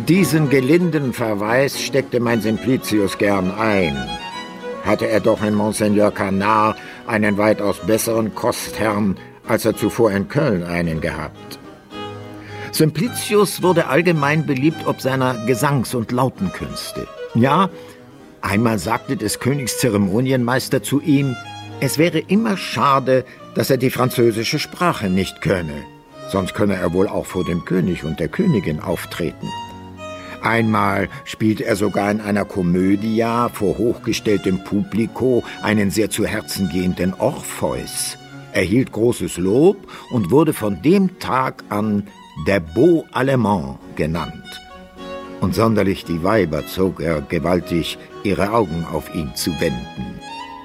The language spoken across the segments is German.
Diesen gelinden Verweis steckte mein Simplicius gern ein. Hatte er doch in Monseigneur Canard einen weitaus besseren Kostherrn, als er zuvor in Köln einen gehabt. Simplicius wurde allgemein beliebt ob seiner Gesangs- und Lautenkünste. Ja, einmal sagte des Königs Zeremonienmeister zu ihm, es wäre immer schade, dass er die französische Sprache nicht könne. Sonst könne er wohl auch vor dem König und der Königin auftreten. Einmal spielte er sogar in einer Komödia vor hochgestelltem Publiko einen sehr zu Herzen gehenden Orpheus, erhielt großes Lob und wurde von dem Tag an der Beau Allemand genannt. Und sonderlich die Weiber zog er gewaltig, ihre Augen auf ihn zu wenden.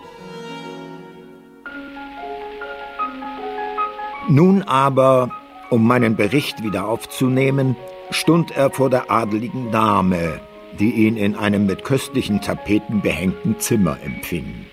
Nun aber, um meinen Bericht wieder aufzunehmen, stund er vor der adeligen Dame, die ihn in einem mit köstlichen Tapeten behängten Zimmer empfing.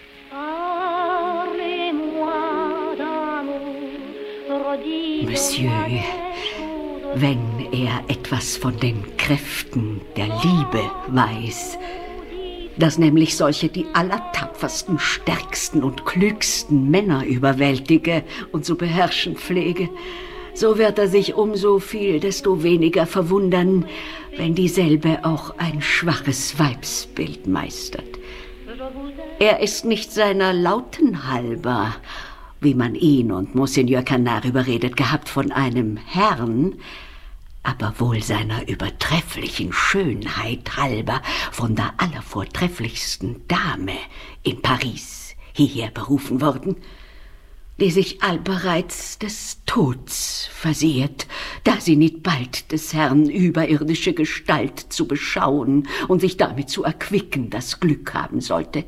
Monsieur, wenn er etwas von den Kräften der Liebe weiß, dass nämlich solche die allertapfersten, stärksten und klügsten Männer überwältige und zu beherrschen pflege, so wird er sich umso viel desto weniger verwundern, wenn dieselbe auch ein schwaches Weibsbild meistert. Er ist nicht seiner Lauten halber, wie man ihn und Monseigneur Canard überredet gehabt, von einem Herrn, aber wohl seiner übertrefflichen Schönheit halber von der allervortrefflichsten Dame in Paris hierher berufen worden, die sich allbereits des Tods versehet, da sie nicht bald des Herrn überirdische Gestalt zu beschauen und sich damit zu erquicken das Glück haben sollte.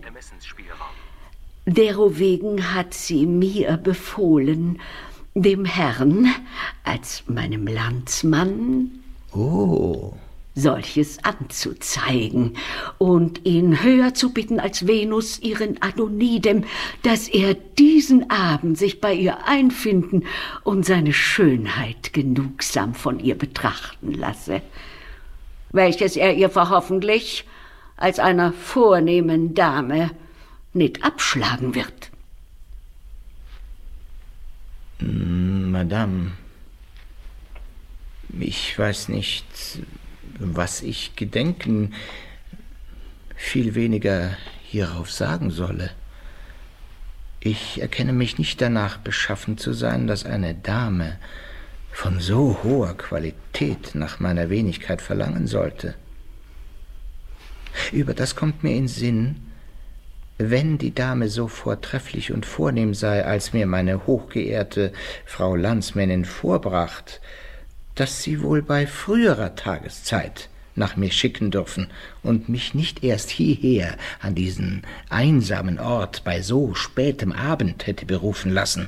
Derowegen hat sie mir befohlen, dem Herrn als meinem Landsmann solches anzuzeigen und ihn höher zu bitten als Venus ihren Adonidem, dass er diesen Abend sich bei ihr einfinden und seine Schönheit genugsam von ihr betrachten lasse, welches er ihr verhoffentlich als einer vornehmen Dame nicht abschlagen wird. Madame, ich weiß nicht, was ich gedenken, viel weniger hierauf sagen solle. Ich erkenne mich nicht danach beschaffen zu sein, dass eine Dame von so hoher Qualität nach meiner Wenigkeit verlangen sollte. Über das kommt mir in Sinn, wenn die Dame so vortrefflich und vornehm sei, als mir meine hochgeehrte Frau Landsmännin vorbracht, dass sie wohl bei früherer Tageszeit nach mir schicken dürfen und mich nicht erst hierher an diesen einsamen Ort bei so spätem Abend hätte berufen lassen.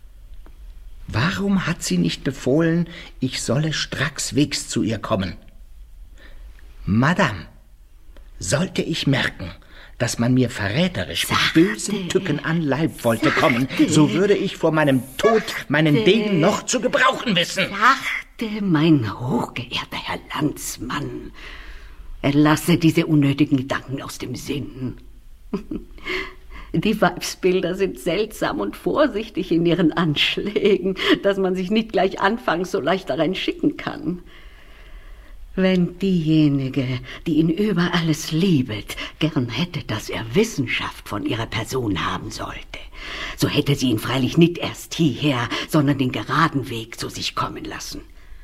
Warum hat sie nicht befohlen, ich solle strackswegs zu ihr kommen? Madame, sollte ich merken, dass man mir verräterisch mit bösen Tücken an Leib wollte kommen, so würde ich vor meinem Tod meinen Degen noch zu gebrauchen wissen. Sachte, mein hochgeehrter Herr Landsmann, erlasse diese unnötigen Gedanken aus dem Sinn. Die Weibsbilder sind seltsam und vorsichtig in ihren Anschlägen, dass man sich nicht gleich anfangs so leicht darein schicken kann. Wenn diejenige, die ihn über alles liebet, gern hätte, dass er Wissenschaft von ihrer Person haben sollte, so hätte sie ihn freilich nicht erst hierher, sondern den geraden Weg zu sich kommen lassen.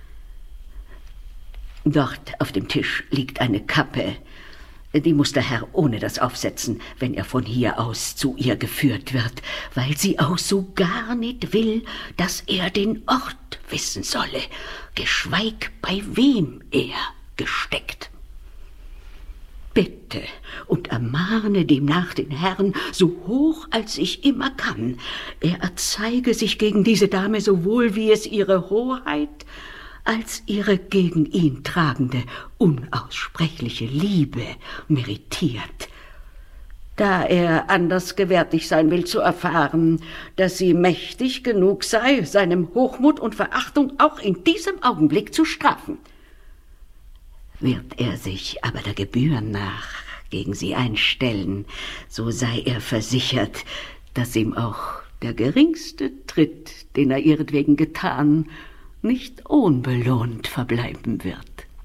Dort auf dem Tisch liegt eine Kappe, die muss der Herr ohne das aufsetzen, wenn er von hier aus zu ihr geführt wird, weil sie auch so gar nicht will, dass er den Ort wissen solle, geschweig bei wem er gesteckt. Bitte und ermahne demnach den Herrn, so hoch als ich immer kann, er erzeige sich gegen diese Dame sowohl wie es ihre Hoheit als ihre gegen ihn tragende, unaussprechliche Liebe meritiert, da er anders gewärtig sein will zu erfahren, dass sie mächtig genug sei, seinem Hochmut und Verachtung auch in diesem Augenblick zu strafen. Wird er sich aber der Gebühr nach gegen sie einstellen, so sei er versichert, dass ihm auch der geringste Tritt, den er ihretwegen getan, nicht unbelohnt verbleiben wird.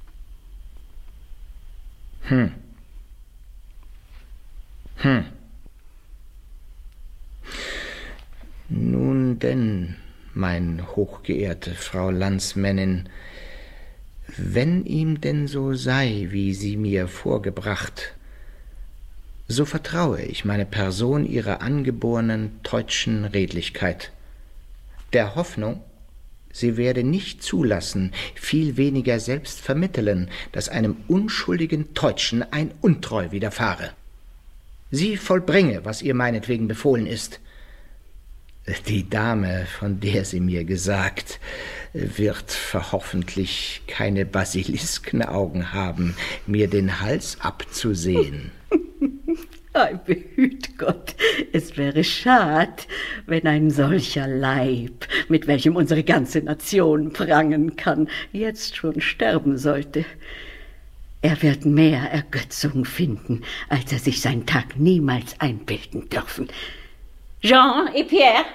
Nun denn, mein hochgeehrte Frau Landsmännin, wenn ihm denn so sei, wie Sie mir vorgebracht, so vertraue ich meine Person Ihrer angeborenen teutschen Redlichkeit, der Hoffnung, sie werde nicht zulassen, viel weniger selbst vermitteln, dass einem unschuldigen Teutschen ein Untreu widerfahre. Sie vollbringe, was ihr meinetwegen befohlen ist. Die Dame, von der sie mir gesagt, wird verhoffentlich keine Basiliskenaugen haben, mir den Hals abzusehen. Ei, behüt Gott, es wäre schad, wenn ein solcher Leib, mit welchem unsere ganze Nation prangen kann, jetzt schon sterben sollte. Er wird mehr Ergötzung finden, als er sich sein Tag niemals einbilden dürfen. Jean et Pierre!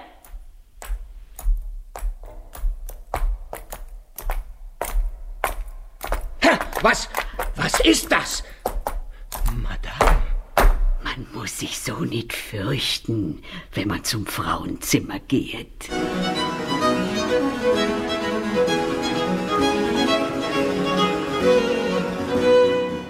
Was ist das? Madame. Man muss sich so nicht fürchten, wenn man zum Frauenzimmer geht.